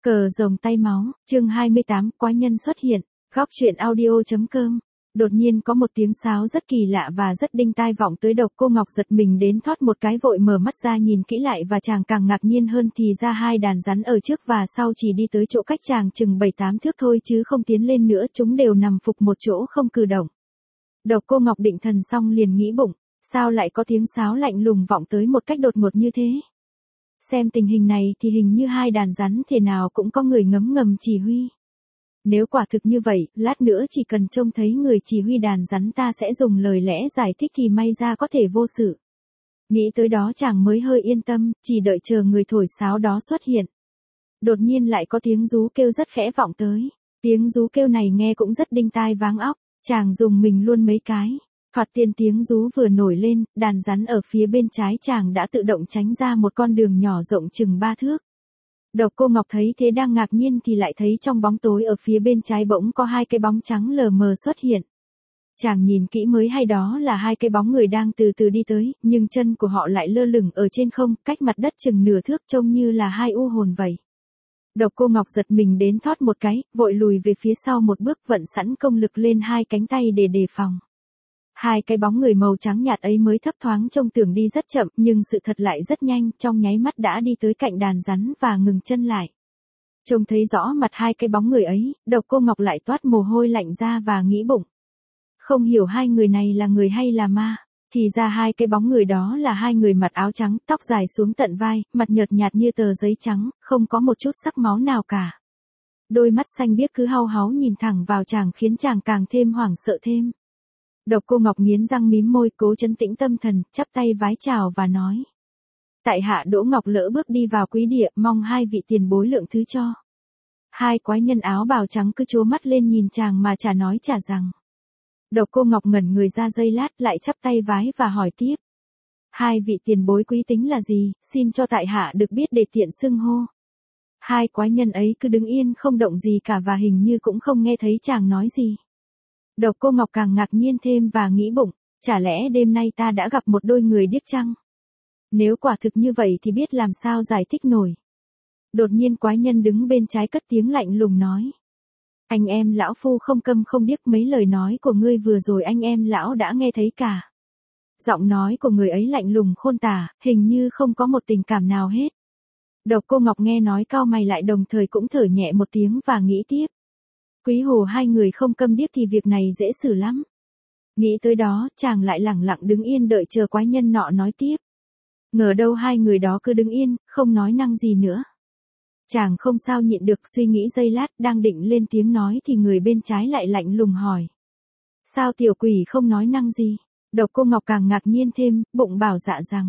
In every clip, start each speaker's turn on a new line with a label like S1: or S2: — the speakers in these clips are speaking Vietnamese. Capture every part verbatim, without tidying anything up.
S1: Cờ rồng tay máu, chương hai mươi tám, quái nhân xuất hiện, góc truyện audio.com. Đột nhiên có một tiếng sáo rất kỳ lạ và rất đinh tai vọng tới Độc Cô Ngọc, giật mình đến thoát một cái, vội mở mắt ra nhìn kỹ lại, và chàng càng ngạc nhiên hơn, thì ra hai đàn rắn ở trước và sau chỉ đi tới chỗ cách chàng chừng bảy tám thước thôi chứ không tiến lên nữa, chúng đều nằm phục một chỗ không cử động. Độc Cô Ngọc định thần xong liền nghĩ bụng, sao lại có tiếng sáo lạnh lùng vọng tới một cách đột ngột như thế? Xem tình hình này thì hình như hai đàn rắn thế nào cũng có người ngấm ngầm chỉ huy. Nếu quả thực như vậy, lát nữa chỉ cần trông thấy người chỉ huy đàn rắn ta sẽ dùng lời lẽ giải thích thì may ra có thể vô sự. Nghĩ tới đó chàng mới hơi yên tâm, chỉ đợi chờ người thổi sáo đó xuất hiện. Đột nhiên lại có tiếng rú kêu rất khẽ vọng tới. Tiếng rú kêu này nghe cũng rất đinh tai váng óc, chàng dùng mình luôn mấy cái. Thoạt tiên tiếng rú vừa nổi lên, đàn rắn ở phía bên trái chàng đã tự động tránh ra một con đường nhỏ rộng chừng ba thước. Độc Cô Ngọc thấy thế đang ngạc nhiên thì lại thấy trong bóng tối ở phía bên trái bỗng có hai cái bóng trắng lờ mờ xuất hiện. Chàng nhìn kỹ mới hay đó là hai cái bóng người đang từ từ đi tới, nhưng chân của họ lại lơ lửng ở trên không, cách mặt đất chừng nửa thước, trông như là hai u hồn vậy. Độc Cô Ngọc giật mình đến thoát một cái, vội lùi về phía sau một bước, vận sẵn công lực lên hai cánh tay để đề phòng. Hai cái bóng người màu trắng nhạt ấy mới thấp thoáng trông tưởng đi rất chậm, nhưng sự thật lại rất nhanh, trong nháy mắt đã đi tới cạnh đàn rắn và ngừng chân lại. Trông thấy rõ mặt hai cái bóng người ấy, Độc Cô Ngọc lại toát mồ hôi lạnh ra và nghĩ bụng. Không hiểu hai người này là người hay là ma, thì ra hai cái bóng người đó là hai người mặc áo trắng, tóc dài xuống tận vai, mặt nhợt nhạt như tờ giấy trắng, không có một chút sắc máu nào cả. Đôi mắt xanh biếc cứ hau háu nhìn thẳng vào chàng khiến chàng càng thêm hoảng sợ thêm. Độc Cô Ngọc nghiến răng mím môi, cố trấn tĩnh tâm thần, chắp tay vái chào và nói. Tại hạ Đỗ Ngọc lỡ bước đi vào quý địa, mong hai vị tiền bối lượng thứ cho. Hai quái nhân áo bào trắng cứ trố mắt lên nhìn chàng mà chả nói chả rằng. Độc Cô Ngọc ngẩn người ra giây lát, lại chắp tay vái và hỏi tiếp. Hai vị tiền bối quý tính là gì, xin cho tại hạ được biết để tiện xưng hô. Hai quái nhân ấy cứ đứng yên không động gì cả và hình như cũng không nghe thấy chàng nói gì. Độc Cô Ngọc càng ngạc nhiên thêm và nghĩ bụng, chả lẽ đêm nay ta đã gặp một đôi người điếc chăng? Nếu quả thực như vậy thì biết làm sao giải thích nổi. Đột nhiên quái nhân đứng bên trái cất tiếng lạnh lùng nói. Anh em lão phu không câm không điếc, mấy lời nói của ngươi vừa rồi anh em lão đã nghe thấy cả. Giọng nói của người ấy lạnh lùng khôn tả, hình như không có một tình cảm nào hết. Độc Cô Ngọc nghe nói cau mày lại, đồng thời cũng thở nhẹ một tiếng và nghĩ tiếp. Quý hồ hai người không câm điếc thì việc này dễ xử lắm. Nghĩ tới đó, chàng lại lẳng lặng đứng yên đợi chờ quái nhân nọ nói tiếp. Ngờ đâu hai người đó cứ đứng yên, không nói năng gì nữa. Chàng không sao nhịn được, suy nghĩ giây lát, đang định lên tiếng nói thì người bên trái lại lạnh lùng hỏi. Sao tiểu quỷ không nói năng gì? Độc Cô Ngọc càng ngạc nhiên thêm, bụng bảo dạ rằng.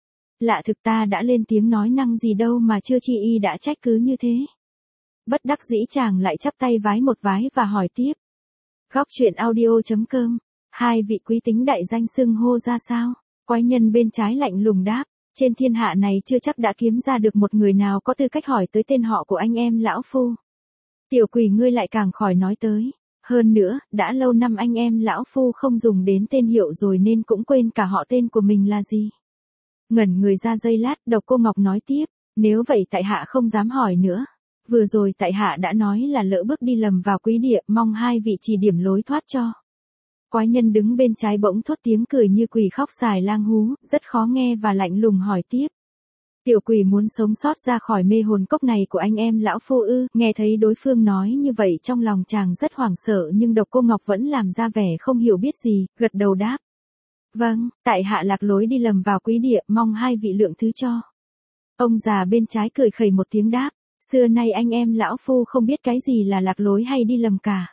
S1: Lạ thực ta đã lên tiếng nói năng gì đâu mà chưa chi y đã trách cứ như thế. Bất đắc dĩ chàng lại chắp tay vái một vái và hỏi tiếp. Góc truyện audio.com, hai vị quý tính đại danh xưng hô ra sao? Quái nhân bên trái lạnh lùng đáp, trên thiên hạ này chưa chắc đã kiếm ra được một người nào có tư cách hỏi tới tên họ của anh em lão phu. Tiểu quỷ ngươi lại càng khỏi nói tới. Hơn nữa, đã lâu năm anh em lão phu không dùng đến tên hiệu rồi nên cũng quên cả họ tên của mình là gì. Ngẩn người ra giây lát, Độc Cô Ngọc nói tiếp, nếu vậy tại hạ không dám hỏi nữa. Vừa rồi tại hạ đã nói là lỡ bước đi lầm vào quý địa, mong hai vị chỉ điểm lối thoát cho. Quái nhân đứng bên trái bỗng thốt tiếng cười như quỷ khóc xài lang hú, rất khó nghe và lạnh lùng hỏi tiếp. Tiểu quỷ muốn sống sót ra khỏi mê hồn cốc này của anh em lão phu ư? Nghe thấy đối phương nói như vậy trong lòng chàng rất hoảng sợ, nhưng Độc Cô Ngọc vẫn làm ra vẻ không hiểu biết gì, gật đầu đáp. Vâng, tại hạ lạc lối đi lầm vào quý địa, mong hai vị lượng thứ cho. Ông già bên trái cười khẩy một tiếng đáp. Xưa nay anh em lão phu không biết cái gì là lạc lối hay đi lầm cả.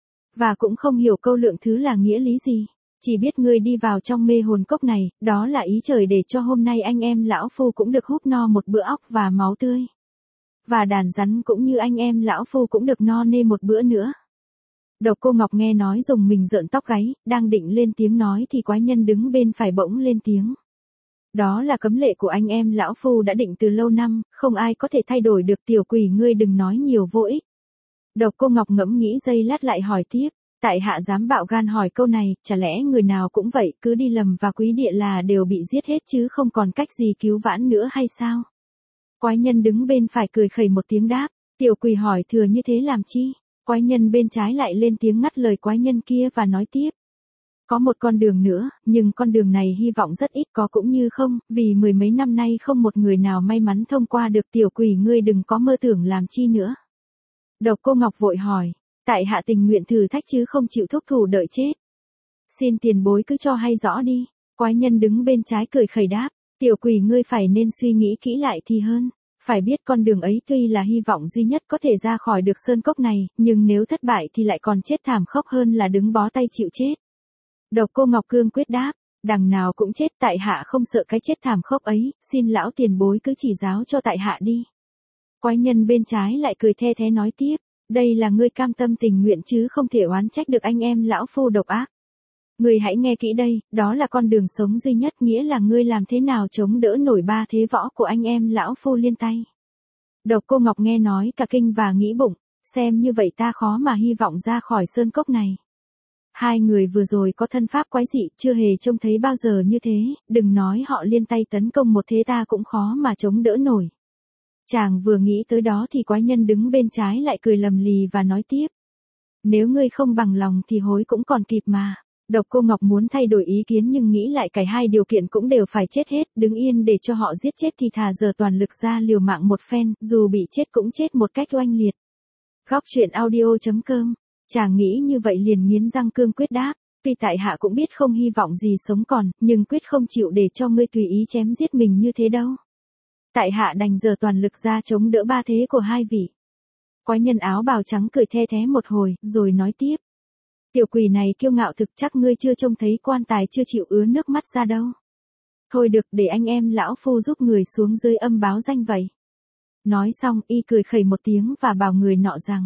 S1: Và cũng không hiểu câu lượng thứ là nghĩa lý gì. Chỉ biết ngươi đi vào trong mê hồn cốc này, đó là ý trời để cho hôm nay anh em lão phu cũng được húp no một bữa óc và máu tươi. Và đàn rắn cũng như anh em lão phu cũng được no nê một bữa nữa. Độc Cô Ngọc nghe nói dùng mình rợn tóc gáy, đang định lên tiếng nói thì quái nhân đứng bên phải bỗng lên tiếng. Đó là cấm lệ của anh em lão phu đã định từ lâu năm, không ai có thể thay đổi được, tiểu quỷ ngươi đừng nói nhiều vô ích. Độc Cô Ngọc ngẫm nghĩ giây lát lại hỏi tiếp, tại hạ dám bạo gan hỏi câu này, chả lẽ người nào cũng vậy, cứ đi lầm và quý địa là đều bị giết hết chứ không còn cách gì cứu vãn nữa hay sao? Quái nhân đứng bên phải cười khẩy một tiếng đáp, Tiểu quỷ hỏi thừa như thế làm chi? Quái nhân bên trái lại lên tiếng ngắt lời quái nhân kia và nói tiếp. Có một con đường nữa, nhưng con đường này hy vọng rất ít có cũng như không, vì mười mấy năm nay không một người nào may mắn thông qua được. Tiểu quỷ ngươi đừng có mơ tưởng làm chi nữa. Độc Cô Ngọc vội hỏi, tại hạ tình nguyện thử thách chứ không chịu thúc thủ đợi chết. Xin tiền bối cứ cho hay rõ đi. Quái nhân đứng bên trái cười khẩy đáp, tiểu quỷ ngươi phải nên suy nghĩ kỹ lại thì hơn. Phải biết con đường ấy tuy là hy vọng duy nhất có thể ra khỏi được sơn cốc này, nhưng nếu thất bại thì lại còn chết thảm khốc hơn là đứng bó tay chịu chết. Độc Cô Ngọc cương quyết đáp, đằng nào cũng chết, tại hạ không sợ cái chết thảm khốc ấy, xin lão tiền bối cứ chỉ giáo cho tại hạ đi. Quái nhân bên trái lại cười the thế nói tiếp, đây là ngươi cam tâm tình nguyện chứ không thể oán trách được anh em lão phu độc ác. Ngươi hãy nghe kỹ đây, đó là con đường sống duy nhất, nghĩa là ngươi làm thế nào chống đỡ nổi ba thế võ của anh em lão phu liên tay. Độc Cô Ngọc nghe nói cả kinh và nghĩ bụng, xem như vậy ta khó mà hy vọng ra khỏi sơn cốc này. Hai người vừa rồi có thân pháp quái dị, chưa hề trông thấy bao giờ như thế, đừng nói họ liên tay tấn công một thế ta cũng khó mà chống đỡ nổi. Chàng vừa nghĩ tới đó thì quái nhân đứng bên trái lại cười lầm lì và nói tiếp. Nếu ngươi không bằng lòng thì hối cũng còn kịp mà. Độc Cô Ngọc muốn thay đổi ý kiến nhưng nghĩ lại cả hai điều kiện cũng đều phải chết hết, đứng yên để cho họ giết chết thì thà giờ toàn lực ra liều mạng một phen, dù bị chết cũng chết một cách oanh liệt. Góc truyện audio chấm com. Chàng nghĩ như vậy liền nghiến răng cương quyết đáp, tuy tại hạ cũng biết không hy vọng gì sống còn, nhưng quyết không chịu để cho ngươi tùy ý chém giết mình như thế đâu. Tại hạ đành giờ toàn lực ra chống đỡ ba thế của hai vị. Quái nhân áo bào trắng cười the thé một hồi, rồi nói tiếp. Tiểu quỷ này kiêu ngạo thực, chắc ngươi chưa trông thấy quan tài chưa chịu ứa nước mắt ra đâu. Thôi được, để anh em lão phu giúp người xuống dưới âm báo danh vậy. Nói xong y cười khẩy một tiếng và bảo người nọ rằng.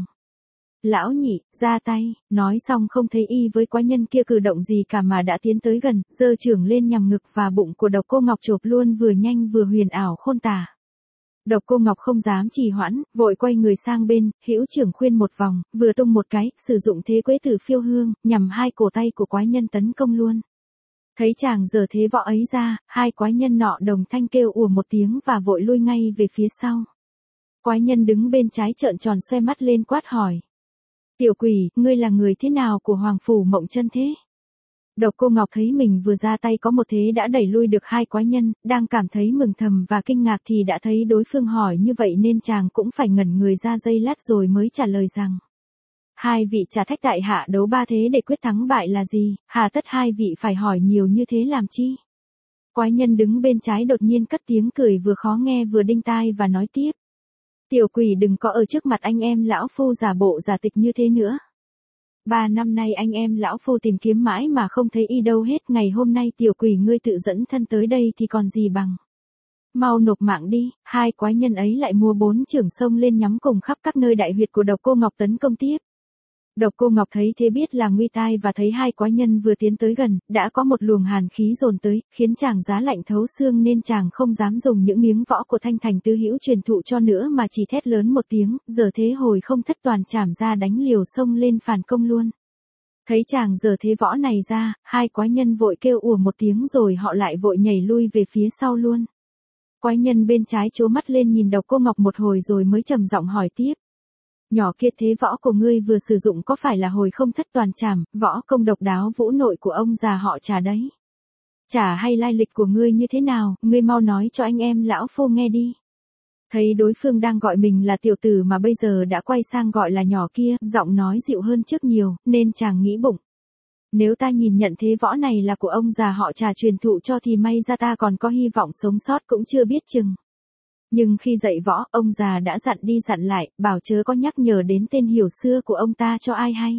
S1: Lão nhị, ra tay, nói xong không thấy y với quái nhân kia cử động gì cả mà đã tiến tới gần, giơ chưởng lên nhằm ngực và bụng của Độc Cô Ngọc chộp luôn vừa nhanh vừa huyền ảo khôn tả. Độc Cô Ngọc không dám trì hoãn, vội quay người sang bên, hữu chưởng khuyên một vòng, vừa tung một cái, sử dụng thế quế tử phiêu hương, nhằm hai cổ tay của quái nhân tấn công luôn. Thấy chàng giở thế võ ấy ra, hai quái nhân nọ đồng thanh kêu ùa một tiếng và vội lui ngay về phía sau. Quái nhân đứng bên trái trợn tròn xoe mắt lên quát hỏi. Tiểu quỷ, ngươi là người thế nào của Hoàng Phủ Mộng Chân thế? Độc Cô Ngọc thấy mình vừa ra tay có một thế đã đẩy lui được hai quái nhân, đang cảm thấy mừng thầm và kinh ngạc thì đã thấy đối phương hỏi như vậy nên chàng cũng phải ngẩn người ra giây lát rồi mới trả lời rằng. Hai vị trả thách tại hạ đấu ba thế để quyết thắng bại là gì, hà tất hai vị phải hỏi nhiều như thế làm chi? Quái nhân đứng bên trái đột nhiên cất tiếng cười vừa khó nghe vừa đinh tai và nói tiếp. Tiểu quỷ đừng có ở trước mặt anh em lão phu giả bộ giả tịch như thế nữa. Ba năm nay anh em lão phu tìm kiếm mãi mà không thấy y đâu hết, ngày hôm nay tiểu quỷ ngươi tự dẫn thân tới đây thì còn gì bằng. Mau nộp mạng đi. Hai quái nhân ấy lại mua bốn chưởng xông lên nhắm cùng khắp các nơi đại huyệt của Độc Cô Ngọc tấn công tiếp. Độc Cô Ngọc thấy thế biết là nguy tai và thấy hai quái nhân vừa tiến tới gần, đã có một luồng hàn khí dồn tới, khiến chàng giá lạnh thấu xương nên chàng không dám dùng những miếng võ của Thanh Thành Tứ Hữu truyền thụ cho nữa mà chỉ thét lớn một tiếng, giờ thế hồi không thất toàn chảm ra đánh liều xông lên phản công luôn. Thấy chàng giờ thế võ này ra, hai quái nhân vội kêu ùa một tiếng rồi họ lại vội nhảy lui về phía sau luôn. Quái nhân bên trái trố mắt lên nhìn Độc Cô Ngọc một hồi rồi mới trầm giọng hỏi tiếp. Nhỏ kia, thế võ của ngươi vừa sử dụng có phải là hồi không thất toàn trảm, võ công độc đáo vũ nội của ông già họ Trà đấy? Trà hay lai lịch của ngươi như thế nào, ngươi mau nói cho anh em lão phu nghe đi. Thấy đối phương đang gọi mình là tiểu tử mà bây giờ đã quay sang gọi là nhỏ kia, giọng nói dịu hơn trước nhiều, nên chàng nghĩ bụng. Nếu ta nhìn nhận thế võ này là của ông già họ Trà truyền thụ cho thì may ra ta còn có hy vọng sống sót cũng chưa biết chừng. Nhưng khi dạy võ, ông già đã dặn đi dặn lại, bảo chớ có nhắc nhở đến tên hiểu xưa của ông ta cho ai hay.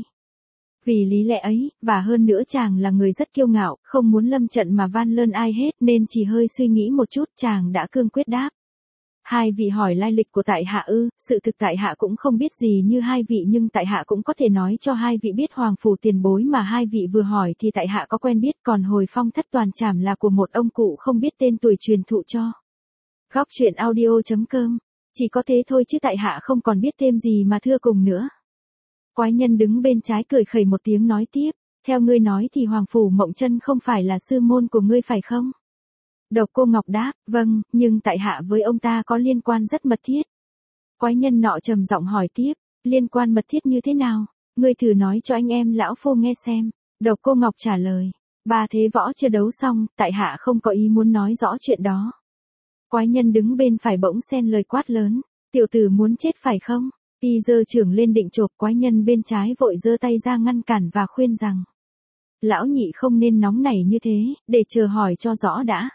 S1: Vì lý lẽ ấy, và hơn nữa chàng là người rất kiêu ngạo, không muốn lâm trận mà van lơn ai hết nên chỉ hơi suy nghĩ một chút chàng đã cương quyết đáp. Hai vị hỏi lai lịch của tại hạ ư, sự thực tại hạ cũng không biết gì như hai vị nhưng tại hạ cũng có thể nói cho hai vị biết Hoàng Phủ tiền bối mà hai vị vừa hỏi thì tại hạ có quen biết, còn hồi phong thất toàn trảm là của một ông cụ không biết tên tuổi truyền thụ cho. Góc truyện audio chấm com. Chỉ có thế thôi chứ tại hạ không còn biết thêm gì mà thưa cùng nữa. Quái nhân đứng bên trái cười khẩy một tiếng nói tiếp. Theo ngươi nói thì Hoàng Phủ Mộng Chân không phải là sư môn của ngươi phải không? Độc Cô Ngọc đáp, vâng, nhưng tại hạ với ông ta có liên quan rất mật thiết. Quái nhân nọ trầm giọng hỏi tiếp, liên quan mật thiết như thế nào? Ngươi thử nói cho anh em lão phu nghe xem. Độc Cô Ngọc trả lời, ba thế võ chưa đấu xong, tại hạ không có ý muốn nói rõ chuyện đó. Quái nhân đứng bên phải bỗng xen lời quát lớn, tiểu tử muốn chết phải không? Y giơ trưởng lên định chộp, quái nhân bên trái vội giơ tay ra ngăn cản và khuyên rằng, lão nhị không nên nóng nảy như thế, để chờ hỏi cho rõ đã.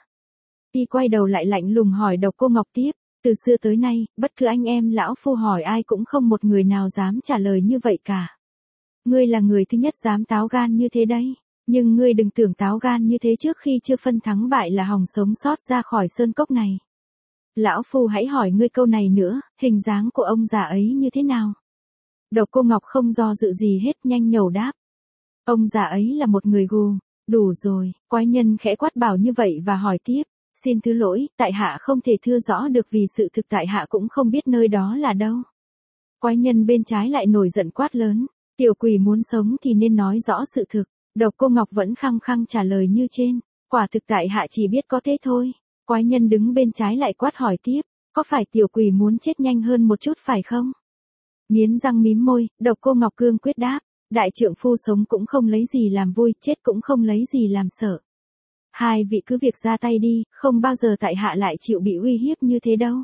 S1: Y quay đầu lại lạnh lùng hỏi Độc Cô Ngọc tiếp, từ xưa tới nay, bất cứ anh em lão phu hỏi ai cũng không một người nào dám trả lời như vậy cả. Ngươi là người thứ nhất dám táo gan như thế đấy, nhưng ngươi đừng tưởng táo gan như thế trước khi chưa phân thắng bại là hòng sống sót ra khỏi sơn cốc này. Lão phu hãy hỏi ngươi câu này nữa, hình dáng của ông già ấy như thế nào? Độc Cô Ngọc không do dự gì hết, nhanh nhẩu đáp. Ông già ấy là một người gù. Đủ rồi, quái nhân khẽ quát bảo như vậy và hỏi tiếp, xin thứ lỗi, tại hạ không thể thưa rõ được vì sự thực tại hạ cũng không biết nơi đó là đâu. Quái nhân bên trái lại nổi giận quát lớn, tiểu quỷ muốn sống thì nên nói rõ sự thực. Độc Cô Ngọc vẫn khăng khăng trả lời như trên, quả thực tại hạ chỉ biết có thế thôi. Quái nhân đứng bên trái lại quát hỏi tiếp, có phải tiểu quỷ muốn chết nhanh hơn một chút phải không? Nghiến răng mím môi, Độc Cô Ngọc cương quyết đáp, đại trượng phu sống cũng không lấy gì làm vui, chết cũng không lấy gì làm sợ. Hai vị cứ việc ra tay đi, không bao giờ tại hạ lại chịu bị uy hiếp như thế đâu.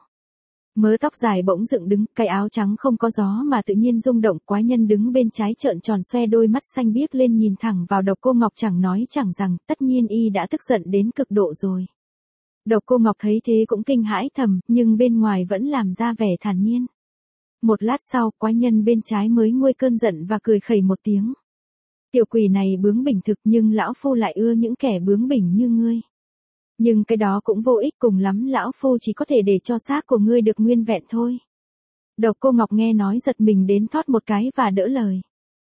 S1: Mớ tóc dài bỗng dựng đứng, cái áo trắng không có gió mà tự nhiên rung động, quái nhân đứng bên trái trợn tròn xoe đôi mắt xanh biếc lên nhìn thẳng vào Độc Cô Ngọc chẳng nói chẳng rằng, tất nhiên y đã tức giận đến cực độ rồi. Độc Cô Ngọc thấy thế cũng kinh hãi thầm, nhưng bên ngoài vẫn làm ra vẻ thản nhiên. Một lát sau, quái nhân bên trái mới nguôi cơn giận và cười khẩy một tiếng. Tiểu quỷ này bướng bỉnh thực nhưng lão phu lại ưa những kẻ bướng bỉnh như ngươi. Nhưng cái đó cũng vô ích, cùng lắm lão phu chỉ có thể để cho xác của ngươi được nguyên vẹn thôi. Độc Cô Ngọc nghe nói giật mình đến thót một cái và đỡ lời.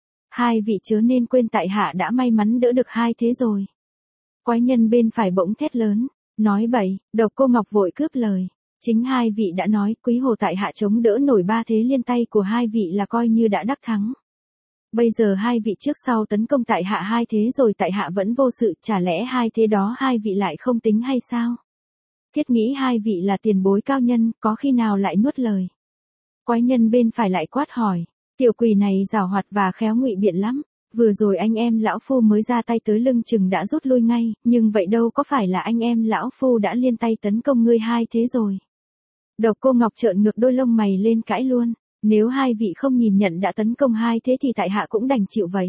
S1: Hai vị chớ nên quên tại hạ đã may mắn đỡ được hai thế rồi. Quái nhân bên phải bỗng thét lớn, nói bậy. Độc Cô Ngọc vội cướp lời. Chính hai vị đã nói, quý hồ tại hạ chống đỡ nổi ba thế liên tay của hai vị là coi như đã đắc thắng. Bây giờ hai vị trước sau tấn công tại hạ hai thế rồi tại hạ vẫn vô sự, chả lẽ hai thế đó hai vị lại không tính hay sao? Thiết nghĩ hai vị là tiền bối cao nhân, có khi nào lại nuốt lời? Quái nhân bên phải lại quát hỏi, tiểu quỷ này giảo hoạt và khéo ngụy biện lắm. Vừa rồi anh em lão phu mới ra tay tới lưng chừng đã rút lui ngay, nhưng vậy đâu có phải là anh em lão phu đã liên tay tấn công ngươi hai thế rồi. Độc Cô Ngọc trợn ngược đôi lông mày lên cãi luôn, nếu hai vị không nhìn nhận đã tấn công hai thế thì tại hạ cũng đành chịu vậy.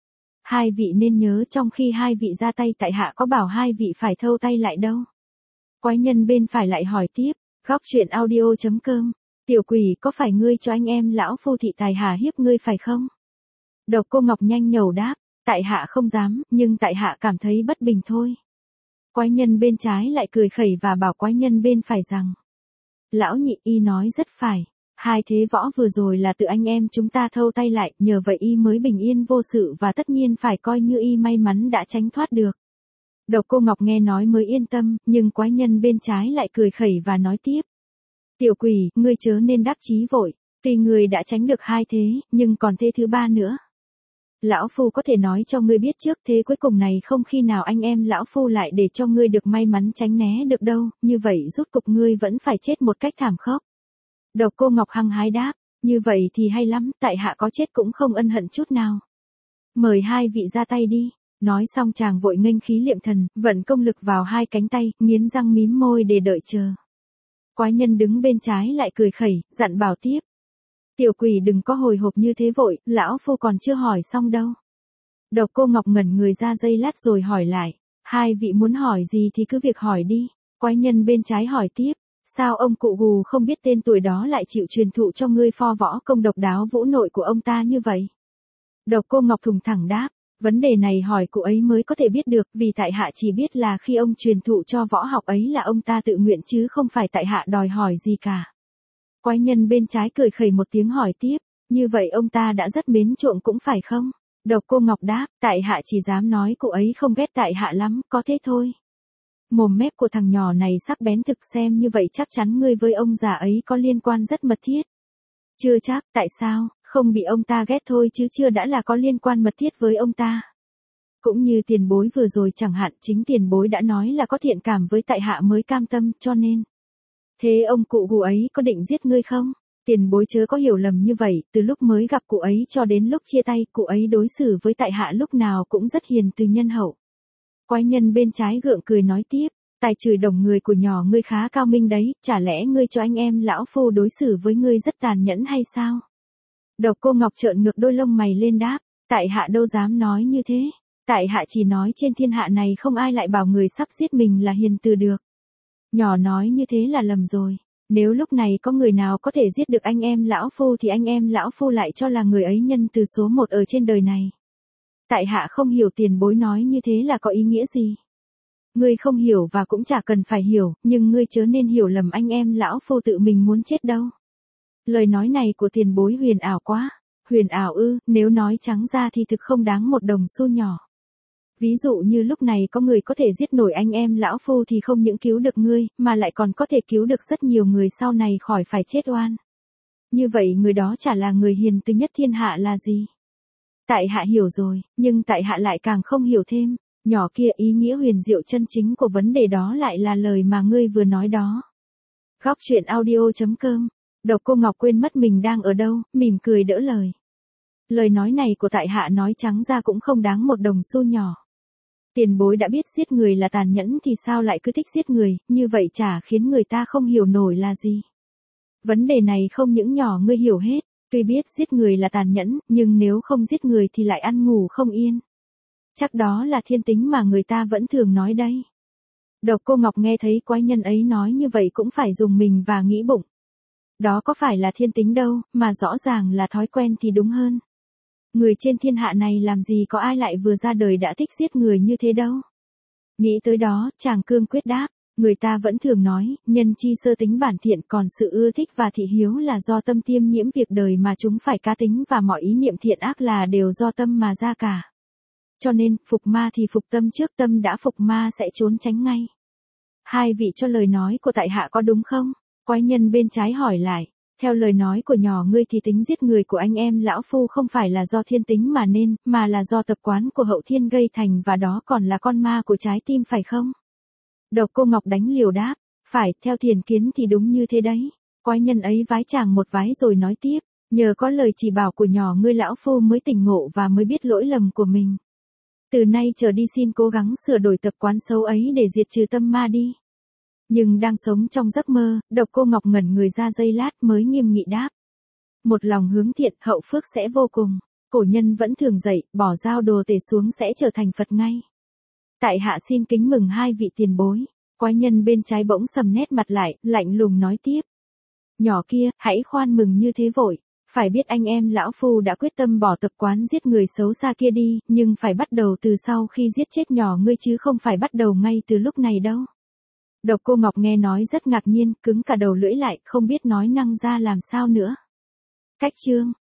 S1: Hai vị nên nhớ trong khi hai vị ra tay tại hạ có bảo hai vị phải thâu tay lại đâu. Quái nhân bên phải lại hỏi tiếp, góc truyện audio chấm com, tiểu quỷ có phải ngươi cho anh em lão phu thị tài hà hiếp ngươi phải không? Độc Cô Ngọc nhanh nhẩu đáp, tại hạ không dám, nhưng tại hạ cảm thấy bất bình thôi. Quái nhân bên trái lại cười khẩy và bảo quái nhân bên phải rằng, lão nhị y nói rất phải, hai thế võ vừa rồi là tự anh em chúng ta thâu tay lại, nhờ vậy y mới bình yên vô sự và tất nhiên phải coi như y may mắn đã tránh thoát được. Độc Cô Ngọc nghe nói mới yên tâm, nhưng quái nhân bên trái lại cười khẩy và nói tiếp. Tiểu quỷ, ngươi chớ nên đắc chí vội, tuy ngươi đã tránh được hai thế, nhưng còn thế thứ ba nữa. Lão phu có thể nói cho ngươi biết trước, thế cuối cùng này không khi nào anh em lão phu lại để cho ngươi được may mắn tránh né được đâu, như vậy rút cục ngươi vẫn phải chết một cách thảm khốc. Độc Cô Ngọc hăng hái đáp, như vậy thì hay lắm, tại hạ có chết cũng không ân hận chút nào. Mời hai vị ra tay đi. Nói xong chàng vội nghênh khí liệm thần, vận công lực vào hai cánh tay, nghiến răng mím môi để đợi chờ. Quái nhân đứng bên trái lại cười khẩy, dặn bảo tiếp. Tiểu quỷ đừng có hồi hộp như thế vội, lão phu còn chưa hỏi xong đâu. Độc Cô Ngọc ngẩn người ra giây lát rồi hỏi lại, hai vị muốn hỏi gì thì cứ việc hỏi đi. Quái nhân bên trái hỏi tiếp, sao ông cụ gù không biết tên tuổi đó lại chịu truyền thụ cho ngươi pho võ công độc đáo vũ nội của ông ta như vậy? Độc Cô Ngọc thùng thẳng đáp, vấn đề này hỏi cụ ấy mới có thể biết được, vì tại hạ chỉ biết là khi ông truyền thụ cho võ học ấy là ông ta tự nguyện chứ không phải tại hạ đòi hỏi gì cả. Quái nhân bên trái cười khẩy một tiếng hỏi tiếp, như vậy ông ta đã rất mến trộm cũng phải không? Độc Cô Ngọc đáp, tại hạ chỉ dám nói cụ ấy không ghét tại hạ lắm, có thế thôi. Mồm mép của thằng nhỏ này sắc bén thực, xem như vậy chắc chắn ngươi với ông già ấy có liên quan rất mật thiết. Chưa chắc, tại sao, không bị ông ta ghét thôi chứ chưa đã là có liên quan mật thiết với ông ta. Cũng như tiền bối vừa rồi chẳng hạn, chính tiền bối đã nói là có thiện cảm với tại hạ mới cam tâm, cho nên. Thế ông cụ gù ấy có định giết ngươi không? Tiền bối chớ có hiểu lầm như vậy, từ lúc mới gặp cụ ấy cho đến lúc chia tay, cụ ấy đối xử với tại hạ lúc nào cũng rất hiền từ nhân hậu. Quái nhân bên trái gượng cười nói tiếp, tài chửi đồng người của nhỏ ngươi khá cao minh đấy, chả lẽ ngươi cho anh em lão phu đối xử với ngươi rất tàn nhẫn hay sao? Độc Cô Ngọc trợn ngược đôi lông mày lên đáp, tại hạ đâu dám nói như thế, tại hạ chỉ nói trên thiên hạ này không ai lại bảo người sắp giết mình là hiền từ được. Nhỏ nói như thế là lầm rồi, nếu lúc này có người nào có thể giết được anh em lão phu thì anh em lão phu lại cho là người ấy nhân từ số một ở trên đời này. Tại hạ không hiểu tiền bối nói như thế là có ý nghĩa gì. Ngươi không hiểu và cũng chả cần phải hiểu, nhưng ngươi chớ nên hiểu lầm anh em lão phu tự mình muốn chết đâu. Lời nói này của tiền bối huyền ảo quá. Huyền ảo ư, nếu nói trắng ra thì thực không đáng một đồng xu nhỏ. Ví dụ như lúc này có người có thể giết nổi anh em lão phu thì không những cứu được ngươi, mà lại còn có thể cứu được rất nhiều người sau này khỏi phải chết oan. Như vậy người đó chả là người hiền từ nhất thiên hạ là gì? Tại hạ hiểu rồi, nhưng tại hạ lại càng không hiểu thêm. Nhỏ kia, ý nghĩa huyền diệu chân chính của vấn đề đó lại là lời mà ngươi vừa nói đó. Góc truyện audio chấm com. Độc Cô Ngọc quên mất mình đang ở đâu, mỉm cười đỡ lời. Lời nói này của tại hạ nói trắng ra cũng không đáng một đồng xu nhỏ. Tiền bối đã biết giết người là tàn nhẫn thì sao lại cứ thích giết người, như vậy chả khiến người ta không hiểu nổi là gì. Vấn đề này không những nhỏ ngươi hiểu hết, tuy biết giết người là tàn nhẫn, nhưng nếu không giết người thì lại ăn ngủ không yên. Chắc đó là thiên tính mà người ta vẫn thường nói đấy. Độc Cô Ngọc nghe thấy quái nhân ấy nói như vậy cũng phải dùng mình và nghĩ bụng. Đó có phải là thiên tính đâu, mà rõ ràng là thói quen thì đúng hơn. Người trên thiên hạ này làm gì có ai lại vừa ra đời đã thích giết người như thế đâu. Nghĩ tới đó, chàng cương quyết đáp, người ta vẫn thường nói, nhân chi sơ tính bản thiện, còn sự ưa thích và thị hiếu là do tâm tiêm nhiễm việc đời mà chúng phải cá tính, và mọi ý niệm thiện ác là đều do tâm mà ra cả. Cho nên, phục ma thì phục tâm trước, tâm đã phục ma sẽ trốn tránh ngay. Hai vị cho lời nói của tại hạ có đúng không? Quái nhân bên trái hỏi lại, theo lời nói của nhỏ ngươi thì tính giết người của anh em lão phu không phải là do thiên tính mà nên, mà là do tập quán của hậu thiên gây thành, và đó còn là con ma của trái tim phải không? Độc Cô Ngọc đánh liều đáp, phải, theo thiền kiến thì đúng như thế đấy. Quái nhân ấy vái chàng một vái rồi nói tiếp, nhờ có lời chỉ bảo của nhỏ ngươi lão phu mới tỉnh ngộ và mới biết lỗi lầm của mình. Từ nay trở đi xin cố gắng sửa đổi tập quán xấu ấy để diệt trừ tâm ma đi. Nhưng đang sống trong giấc mơ, Độc Cô Ngọc ngẩn người ra giây lát mới nghiêm nghị đáp. Một lòng hướng thiện, hậu phước sẽ vô cùng. Cổ nhân vẫn thường dạy, bỏ dao đồ tể xuống sẽ trở thành Phật ngay. Tại hạ xin kính mừng hai vị tiền bối. Quái nhân bên trái bỗng sầm nét mặt lại, lạnh lùng nói tiếp. Nhỏ kia, hãy khoan mừng như thế vội. Phải biết anh em lão phu đã quyết tâm bỏ tập quán giết người xấu xa kia đi, nhưng phải bắt đầu từ sau khi giết chết nhỏ ngươi chứ không phải bắt đầu ngay từ lúc này đâu. Độc Cô Ngọc nghe nói rất ngạc nhiên, cứng cả đầu lưỡi lại, không biết nói năng ra làm sao nữa. Cách chương